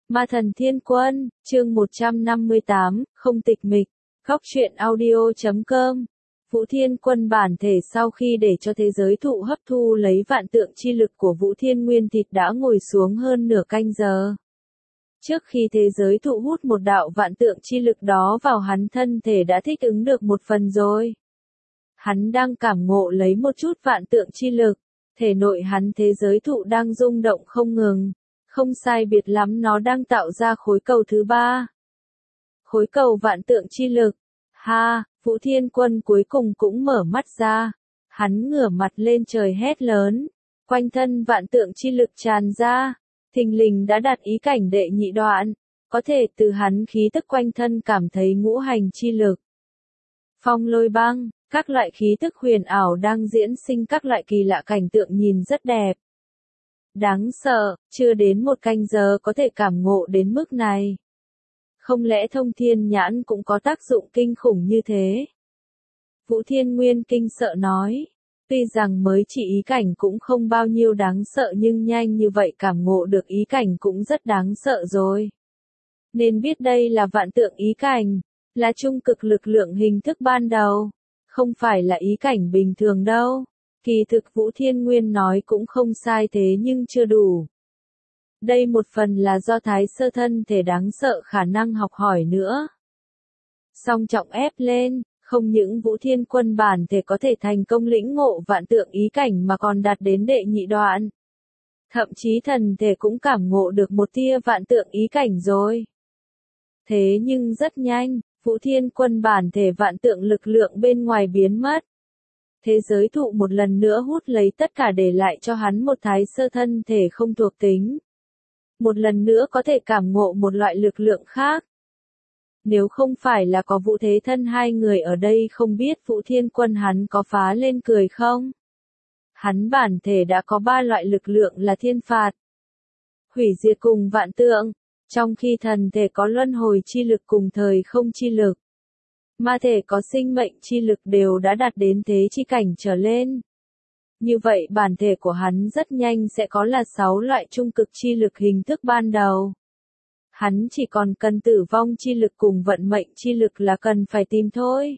Ma Thần Thiên Quân, chương 158, không tịch mịch, Góc truyện audio.com. Vũ Thiên Quân bản thể sau khi để cho thế giới thụ hấp thu lấy vạn tượng chi lực của Vũ Thiên Nguyên Thịt đã ngồi xuống hơn nửa canh giờ. Trước khi thế giới thụ hút một đạo vạn tượng chi lực đó vào hắn, thân thể đã thích ứng được một phần rồi. Hắn đang cảm ngộ lấy một chút vạn tượng chi lực, thể nội hắn thế giới thụ đang rung động không ngừng. Không sai biệt lắm nó đang tạo ra khối cầu thứ ba. Khối cầu vạn tượng chi lực. Ha, Vũ Thiên Quân cuối cùng cũng mở mắt ra. Hắn ngửa mặt lên trời hét lớn. Quanh thân vạn tượng chi lực tràn ra. Thình lình đã đạt ý cảnh đệ nhị đoạn. Có thể từ hắn khí tức quanh thân cảm thấy ngũ hành chi lực. Phong lôi băng, các loại khí tức huyền ảo đang diễn sinh các loại kỳ lạ cảnh tượng nhìn rất đẹp. Đáng sợ, chưa đến một canh giờ có thể cảm ngộ đến mức này. Không lẽ thông thiên nhãn cũng có tác dụng kinh khủng như thế? Vũ Thiên Nguyên kinh sợ nói. Tuy rằng mới chỉ ý cảnh cũng không bao nhiêu đáng sợ nhưng nhanh như vậy cảm ngộ được ý cảnh cũng rất đáng sợ rồi. Nên biết đây là vạn tượng ý cảnh, là trung cực lực lượng hình thức ban đầu, không phải là ý cảnh bình thường đâu. Kỳ thực Vũ Thiên Nguyên nói cũng không sai thế nhưng chưa đủ. Đây một phần là do thái sơ thân thể đáng sợ khả năng học hỏi nữa. Song trọng ép lên, không những Vũ Thiên Quân bản thể có thể thành công lĩnh ngộ vạn tượng ý cảnh mà còn đạt đến đệ nhị đoạn. Thậm chí thần thể cũng cảm ngộ được một tia vạn tượng ý cảnh rồi. Thế nhưng rất nhanh, Vũ Thiên Quân bản thể vạn tượng lực lượng bên ngoài biến mất. Thế giới thụ một lần nữa hút lấy tất cả để lại cho hắn một thái sơ thân thể không thuộc tính. Một lần nữa có thể cảm ngộ một loại lực lượng khác. Nếu không phải là có Vũ Thế Thân hai người ở đây không biết Vũ Thiên Quân hắn có phá lên cười không? Hắn bản thể đã có ba loại lực lượng là thiên phạt, hủy diệt cùng vạn tượng, trong khi thần thể có luân hồi chi lực cùng thời không chi lực. Ma thể có sinh mệnh chi lực đều đã đạt đến thế chi cảnh trở lên. Như vậy bản thể của hắn rất nhanh sẽ có là 6 loại trung cực chi lực hình thức ban đầu. Hắn chỉ còn cần tử vong chi lực cùng vận mệnh chi lực là cần phải tìm thôi.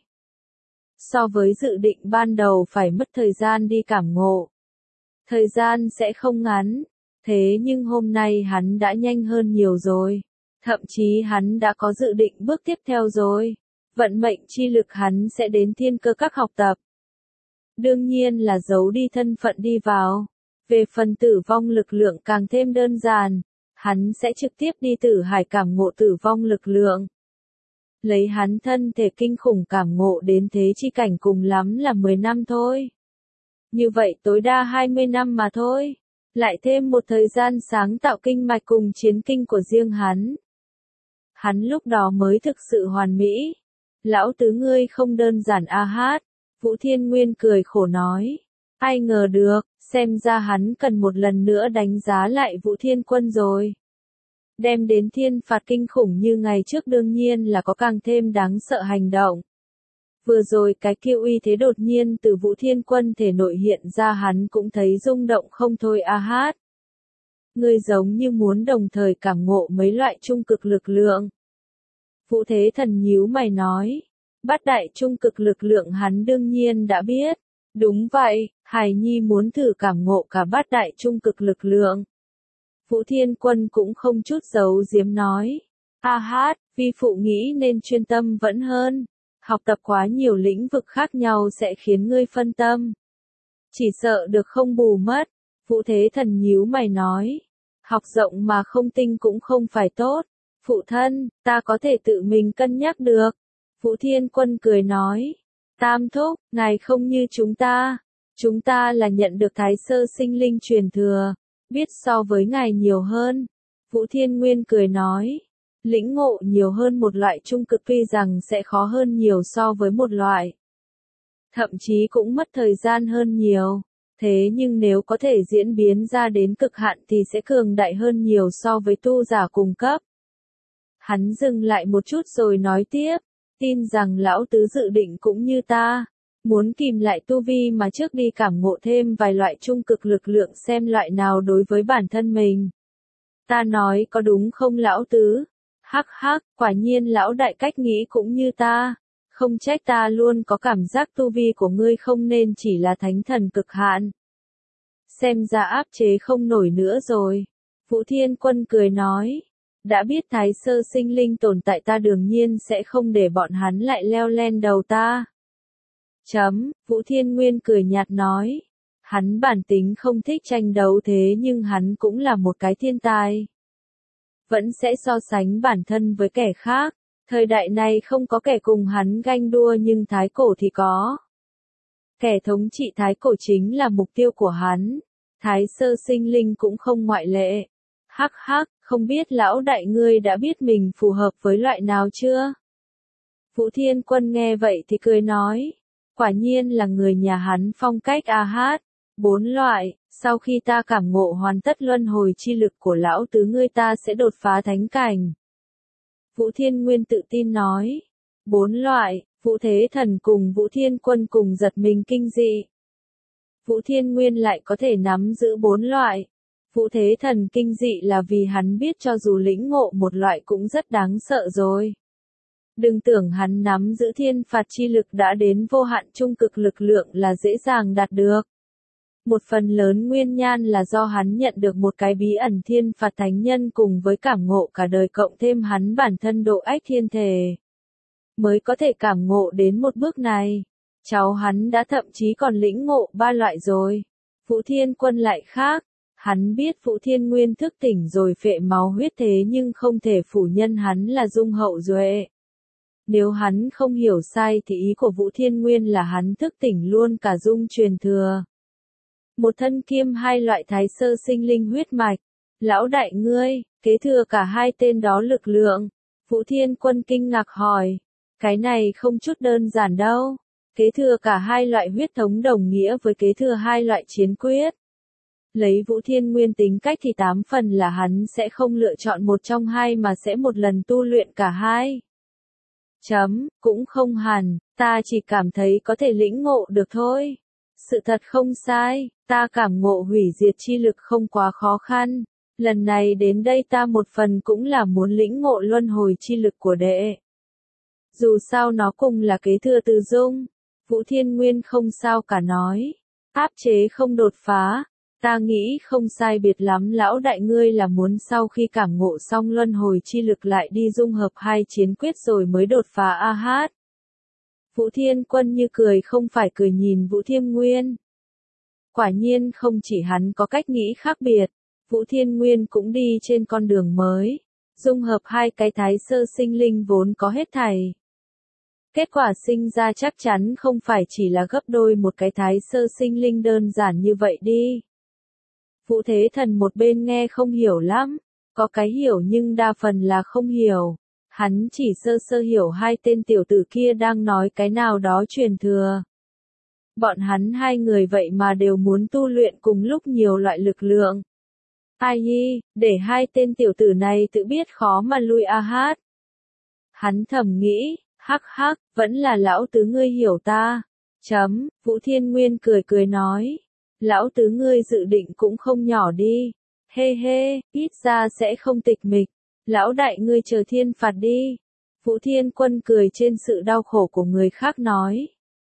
So với dự định ban đầu phải mất thời gian đi cảm ngộ. Thời gian sẽ không ngắn, thế nhưng hôm nay hắn đã nhanh hơn nhiều rồi. Thậm chí hắn đã có dự định bước tiếp theo rồi. Vận mệnh chi lực hắn sẽ đến thiên cơ các học tập. Đương nhiên là giấu đi thân phận đi vào. Về phần tử vong lực lượng càng thêm đơn giản. Hắn sẽ trực tiếp đi tử hải cảm ngộ tử vong lực lượng. Lấy hắn thân thể kinh khủng cảm ngộ đến thế chi cảnh cùng lắm là 10 năm thôi. Như vậy tối đa 20 năm mà thôi. Lại thêm một thời gian sáng tạo kinh mạch cùng chiến kinh của riêng hắn. Hắn lúc đó mới thực sự hoàn mỹ. Lão tứ ngươi không đơn giản a hát. Vũ Thiên Nguyên cười khổ nói. Ai ngờ được, xem ra hắn cần một lần nữa đánh giá lại Vũ Thiên Quân rồi. Đem đến thiên phạt kinh khủng như ngày trước đương nhiên là có càng thêm đáng sợ hành động. Vừa rồi cái kiêu uy thế đột nhiên từ Vũ Thiên Quân thể nội hiện ra hắn cũng thấy rung động không thôi a hát. Ngươi giống như muốn đồng thời cảm ngộ mấy loại trung cực lực lượng. Vũ Thế Thần nhíu mày nói. Bát đại trung cực lực lượng hắn đương nhiên đã biết. Đúng vậy, Hải Nhi muốn thử cảm ngộ cả bát đại trung cực lực lượng. Vũ Thiên Quân cũng không chút giấu giếm nói. A hát, vi phụ nghĩ nên chuyên tâm vẫn hơn. Học tập quá nhiều lĩnh vực khác nhau sẽ khiến ngươi phân tâm. Chỉ sợ được không bù mất. Vũ Thế Thần nhíu mày nói. Học rộng mà không tinh cũng không phải tốt. Phụ thân, ta có thể tự mình cân nhắc được. Vũ Thiên Quân cười nói. Tam thúc, ngài không như chúng ta. Chúng ta là nhận được thái sơ sinh linh truyền thừa. Biết so với ngài nhiều hơn. Vũ Thiên Nguyên cười nói. Lĩnh ngộ nhiều hơn một loại trung cực tuy rằng sẽ khó hơn nhiều so với một loại. Thậm chí cũng mất thời gian hơn nhiều. Thế nhưng nếu có thể diễn biến ra đến cực hạn thì sẽ cường đại hơn nhiều so với tu giả cùng cấp. Hắn dừng lại một chút rồi nói tiếp. Tin rằng lão tứ dự định cũng như ta. Muốn kìm lại tu vi mà trước đi cảm ngộ thêm vài loại trung cực lực lượng xem loại nào đối với bản thân mình. Ta nói có đúng không lão tứ? Hắc hắc, quả nhiên lão đại cách nghĩ cũng như ta. Không trách ta luôn có cảm giác tu vi của ngươi không nên chỉ là thánh thần cực hạn. Xem ra áp chế không nổi nữa rồi. Vũ Thiên Quân cười nói. Đã biết thái sơ sinh linh tồn tại ta đương nhiên sẽ không để bọn hắn lại leo lên đầu ta. Vũ Thiên Nguyên cười nhạt nói. Hắn bản tính không thích tranh đấu thế nhưng hắn cũng là một cái thiên tài. Vẫn sẽ so sánh bản thân với kẻ khác. Thời đại này không có kẻ cùng hắn ganh đua nhưng thái cổ thì có. Kẻ thống trị thái cổ chính là mục tiêu của hắn. Thái sơ sinh linh cũng không ngoại lệ. Hắc hắc, không biết lão đại ngươi đã biết mình phù hợp với loại nào chưa? Vũ Thiên Quân nghe vậy thì cười nói. Quả nhiên là người nhà hắn phong cách a hát. 4 loại, sau khi ta cảm ngộ hoàn tất luân hồi chi lực của lão tứ ngươi ta sẽ đột phá thánh cảnh. Vũ Thiên Nguyên tự tin nói. 4 loại, Vũ Thế Thần cùng Vũ Thiên Quân cùng giật mình kinh dị. Vũ Thiên Nguyên lại có thể nắm giữ 4 loại. Vũ Thế Thần kinh dị là vì hắn biết cho dù lĩnh ngộ một loại cũng rất đáng sợ rồi. Đừng tưởng hắn nắm giữ thiên phạt chi lực đã đến vô hạn trung cực lực lượng là dễ dàng đạt được. Một phần lớn nguyên nhân là do hắn nhận được một cái bí ẩn thiên phạt thánh nhân cùng với cảm ngộ cả đời cộng thêm hắn bản thân độ ách thiên thể. Mới có thể cảm ngộ đến một bước này. Cháu hắn đã thậm chí còn lĩnh ngộ 3 loại rồi. Vũ Thiên Quân lại khác. Hắn biết Vũ Thiên Nguyên thức tỉnh rồi phệ máu huyết thế nhưng không thể phủ nhận hắn là dung hậu duệ. Nếu hắn không hiểu sai thì ý của Vũ Thiên Nguyên là hắn thức tỉnh luôn cả dung truyền thừa. Một thân kiêm 2 loại thái sơ sinh linh huyết mạch. Lão đại ngươi, kế thừa cả 2 tên đó lực lượng. Vũ Thiên Quân kinh ngạc hỏi. Cái này không chút đơn giản đâu. Kế thừa cả 2 loại huyết thống đồng nghĩa với kế thừa 2 loại chiến quyết. Lấy Vũ Thiên Nguyên tính cách thì 8 phần là hắn sẽ không lựa chọn một trong 2 mà sẽ một lần tu luyện cả 2. Cũng không hẳn, ta chỉ cảm thấy có thể lĩnh ngộ được thôi. Sự thật không sai, ta cảm ngộ hủy diệt chi lực không quá khó khăn. Lần này đến đây ta một phần cũng là muốn lĩnh ngộ luân hồi chi lực của đệ. Dù sao nó cùng là kế thừa từ dung. Vũ Thiên Nguyên không sao cả nói. Áp chế không đột phá. Ta nghĩ không sai biệt lắm lão đại ngươi là muốn sau khi cảm ngộ xong luân hồi chi lực lại đi dung hợp 2 chiến quyết rồi mới đột phá a hát. Vũ Thiên Quân như cười không phải cười nhìn Vũ Thiên Nguyên. Quả nhiên không chỉ hắn có cách nghĩ khác biệt, Vũ Thiên Nguyên cũng đi trên con đường mới, dung hợp 2 cái thái sơ sinh linh vốn có hết thảy. Kết quả sinh ra chắc chắn không phải chỉ là gấp đôi một cái thái sơ sinh linh đơn giản như vậy đi. Vũ Thế Thần một bên nghe không hiểu lắm, có cái hiểu nhưng đa phần là không hiểu. Hắn chỉ sơ sơ hiểu 2 tên tiểu tử kia đang nói cái nào đó truyền thừa. Bọn hắn 2 người vậy mà đều muốn tu luyện cùng lúc nhiều loại lực lượng. Ai để 2 tên tiểu tử này tự biết khó mà lui a hát. Hắn thầm nghĩ, hắc hắc, vẫn là lão tứ ngươi hiểu ta. Vũ Thiên Nguyên cười cười nói. Lão tứ ngươi dự định cũng không nhỏ đi. Hê hê, ít ra sẽ không tịch mịch. Lão đại ngươi chờ thiên phạt đi. Vũ Thiên Quân cười trên sự đau khổ của người khác nói.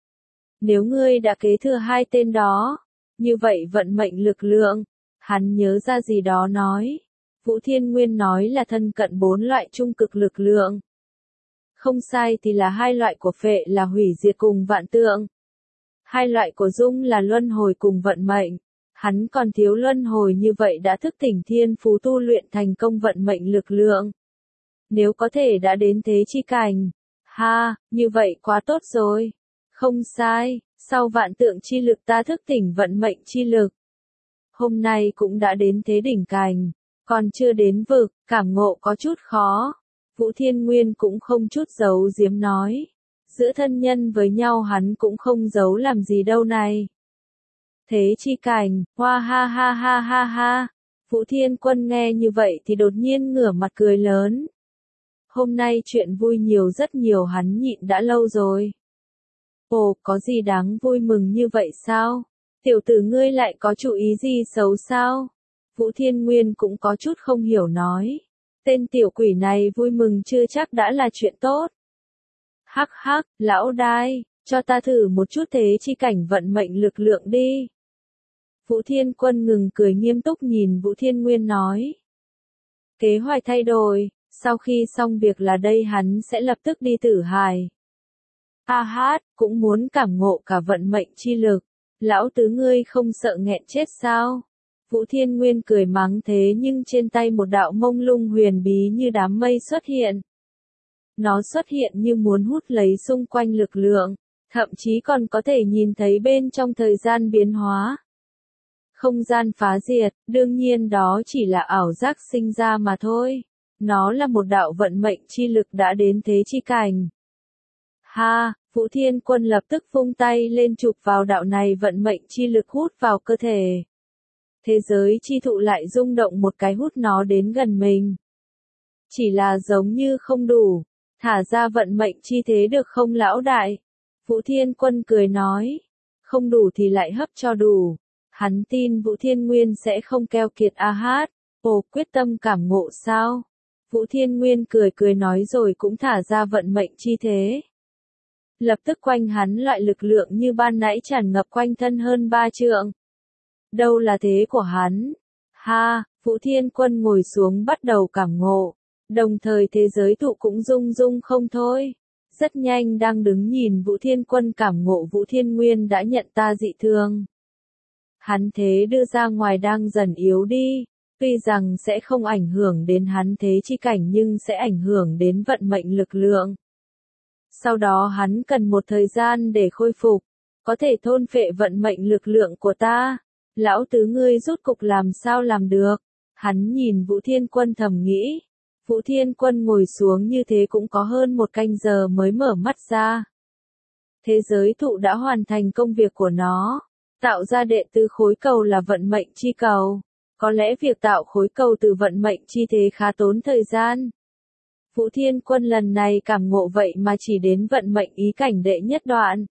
Nếu ngươi đã kế thừa 2 tên đó, như vậy vận mệnh lực lượng. Hắn nhớ ra gì đó nói. Vũ Thiên Nguyên nói là thân cận 4 loại trung cực lực lượng. Không sai thì là 2 loại của phệ là hủy diệt cùng vạn tượng. 2 loại của dung là luân hồi cùng vận mệnh. Hắn còn thiếu luân hồi như vậy đã thức tỉnh thiên phú tu luyện thành công vận mệnh lực lượng. Nếu có thể đã đến thế chi cảnh. Như vậy quá tốt rồi. Không sai, sau vạn tượng chi lực ta thức tỉnh vận mệnh chi lực. Hôm nay cũng đã đến thế đỉnh cảnh. Còn chưa đến vực, cảm ngộ có chút khó. Vũ Thiên Nguyên cũng không chút giấu giếm nói. Giữa thân nhân với nhau hắn cũng không giấu làm gì đâu này. Thế chi cảnh, hoa ha ha ha ha ha. Vũ Thiên Quân nghe như vậy thì đột nhiên ngửa mặt cười lớn. Hôm nay chuyện vui nhiều rất nhiều hắn nhịn đã lâu rồi. Ồ, có gì đáng vui mừng như vậy sao? Tiểu tử ngươi lại có chủ ý gì xấu sao? Vũ Thiên Nguyên cũng có chút không hiểu nói. Tên tiểu quỷ này vui mừng chưa chắc đã là chuyện tốt. Hắc hắc, lão đai, cho ta thử một chút thế chi cảnh vận mệnh lực lượng đi. Vũ Thiên Quân ngừng cười nghiêm túc nhìn Vũ Thiên Nguyên nói. Kế hoạch thay đổi, sau khi xong việc là đây hắn sẽ lập tức đi Tử Hải. A hát, cũng muốn cảm ngộ cả vận mệnh chi lực. Lão tứ ngươi không sợ nghẹn chết sao? Vũ Thiên Nguyên cười mắng thế nhưng trên tay một đạo mông lung huyền bí như đám mây xuất hiện. Nó xuất hiện như muốn hút lấy xung quanh lực lượng, thậm chí còn có thể nhìn thấy bên trong thời gian biến hóa. Không gian phá diệt, đương nhiên đó chỉ là ảo giác sinh ra mà thôi. Nó là một đạo vận mệnh chi lực đã đến thế chi cảnh. Ha, Vũ Thiên Quân lập tức vung tay lên chụp vào đạo này vận mệnh chi lực hút vào cơ thể. Thế giới chi thụ lại rung động một cái hút nó đến gần mình. Chỉ là giống như không đủ, thả ra vận mệnh chi thế được không lão đại? Vũ Thiên Quân cười nói, không đủ thì lại hấp cho đủ. Hắn tin Vũ Thiên Nguyên sẽ không keo kiệt a hát, ồ quyết tâm cảm ngộ sao? Vũ Thiên Nguyên cười cười nói rồi cũng thả ra vận mệnh chi thế. Lập tức quanh hắn loại lực lượng như ban nãy tràn ngập quanh thân hơn 3 trượng. Đâu là thế của hắn? Ha, Vũ Thiên Quân ngồi xuống bắt đầu cảm ngộ. Đồng thời thế giới thụ cũng rung rung không thôi. Rất nhanh đang đứng nhìn Vũ Thiên Quân cảm ngộ Vũ Thiên Nguyên đã nhận ta dị thường. Hắn thế đưa ra ngoài đang dần yếu đi. Tuy rằng sẽ không ảnh hưởng đến hắn thế chi cảnh nhưng sẽ ảnh hưởng đến vận mệnh lực lượng. Sau đó hắn cần một thời gian để khôi phục. Có thể thôn phệ vận mệnh lực lượng của ta. Lão tứ ngươi rốt cục làm sao làm được? Hắn nhìn Vũ Thiên Quân thầm nghĩ. Vũ Thiên Quân ngồi xuống như thế cũng có hơn 1 canh giờ mới mở mắt ra. Thế giới thụ đã hoàn thành công việc của nó. Tạo ra đệ tứ khối cầu là vận mệnh chi cầu. Có lẽ việc tạo khối cầu từ vận mệnh chi thế khá tốn thời gian. Vũ Thiên Quân lần này cảm ngộ vậy mà chỉ đến vận mệnh ý cảnh đệ nhất đoạn.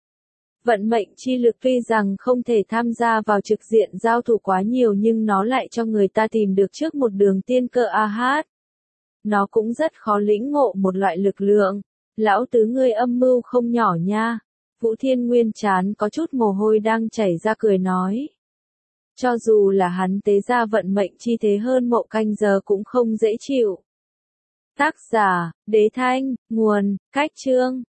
Vận mệnh chi lực tuy rằng không thể tham gia vào trực diện giao thủ quá nhiều nhưng nó lại cho người ta tìm được trước một đường tiên cơ a hát. Nó cũng rất khó lĩnh ngộ một loại lực lượng. Lão tứ ngươi âm mưu không nhỏ nha. Vũ Thiên Nguyên chán có chút mồ hôi đang chảy ra cười nói. Cho dù là hắn tế ra vận mệnh chi thế hơn 1 canh giờ cũng không dễ chịu. Tác giả, Đế Thanh, nguồn, Cách Chương.